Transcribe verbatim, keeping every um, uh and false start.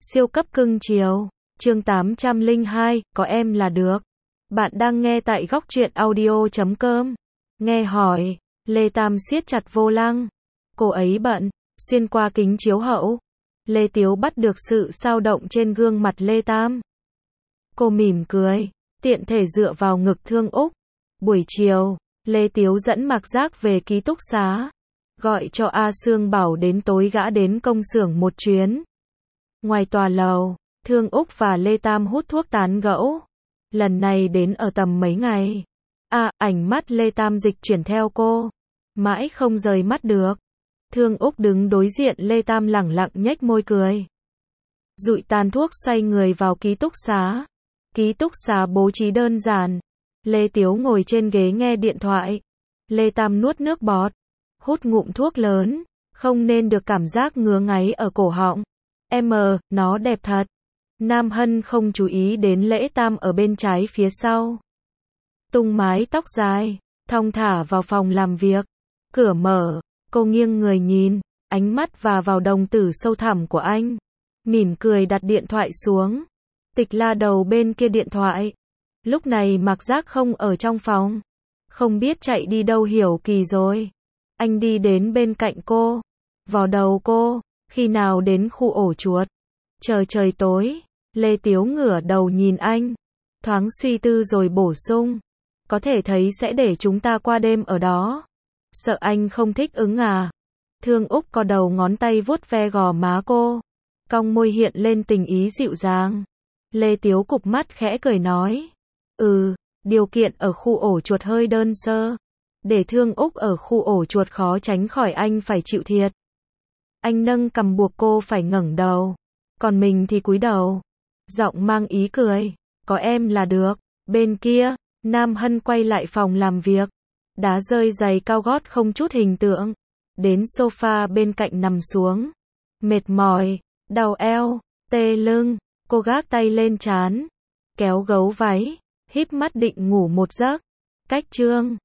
Siêu cấp cưng chiều. Chương tám trăm lẻ hai, có em là được. Bạn đang nghe tại góc truyện audio chấm com. Nghe hỏi, Lê Tam siết chặt vô lăng. Cô ấy bận, xuyên qua kính chiếu hậu. Lê Tiếu bắt được sự xao động trên gương mặt Lê Tam. Cô mỉm cười, tiện thể dựa vào ngực Thương Úc. Buổi chiều, Lê Tiếu dẫn Mạc Giác về ký túc xá. Gọi cho A Sương bảo đến tối gã đến công xưởng một chuyến. Ngoài tòa lầu, Thương Úc và Lê Tam hút thuốc tán gẫu. Lần này đến ở tầm mấy ngày. À, ảnh mắt Lê Tam dịch chuyển theo cô. Mãi không rời mắt được. Thương Úc đứng đối diện Lê Tam lẳng lặng nhếch môi cười. Dụi tàn thuốc xoay người vào ký túc xá. Ký túc xá bố trí đơn giản. Lê Tiếu ngồi trên ghế nghe điện thoại. Lê Tam nuốt nước bọt. Hút ngụm thuốc lớn. Không nên được cảm giác ngứa ngáy ở cổ họng. Em, nó đẹp thật. Nam Hân không chú ý đến Lễ Tam ở bên trái phía sau. Tung mái tóc dài, thong thả vào phòng làm việc. Cửa mở, cô nghiêng người nhìn, ánh mắt và vào đồng tử sâu thẳm của anh. Mỉm cười đặt điện thoại xuống. Tịch La đầu bên kia điện thoại. Lúc này Mạc Giác không ở trong phòng. Không biết chạy đi đâu hiểu kỳ rồi. Anh đi đến bên cạnh cô. Vò đầu cô. Khi nào đến khu ổ chuột? Chờ trời tối. Lê Tiếu ngửa đầu nhìn anh. Thoáng suy tư rồi bổ sung. Có thể thấy sẽ để chúng ta qua đêm ở đó. Sợ anh không thích ứng à? Thương Úc co đầu ngón tay vuốt ve gò má cô. Cong môi hiện lên tình ý dịu dàng. Lê Tiếu cụp mắt khẽ cười nói. Ừ, điều kiện ở khu ổ chuột hơi đơn sơ. Để Thương Úc ở khu ổ chuột khó tránh khỏi anh phải chịu thiệt. Anh nâng cằm buộc cô phải ngẩng đầu. Còn mình thì cúi đầu. Giọng mang ý cười. Có em là được. Bên kia, Nam Hân quay lại phòng làm việc. Đá rơi giày cao gót không chút hình tượng. Đến sofa bên cạnh nằm xuống. Mệt mỏi, đau eo, tê lưng. Cô gác tay lên trán. Kéo gấu váy. Híp mắt định ngủ một giấc. Cách chương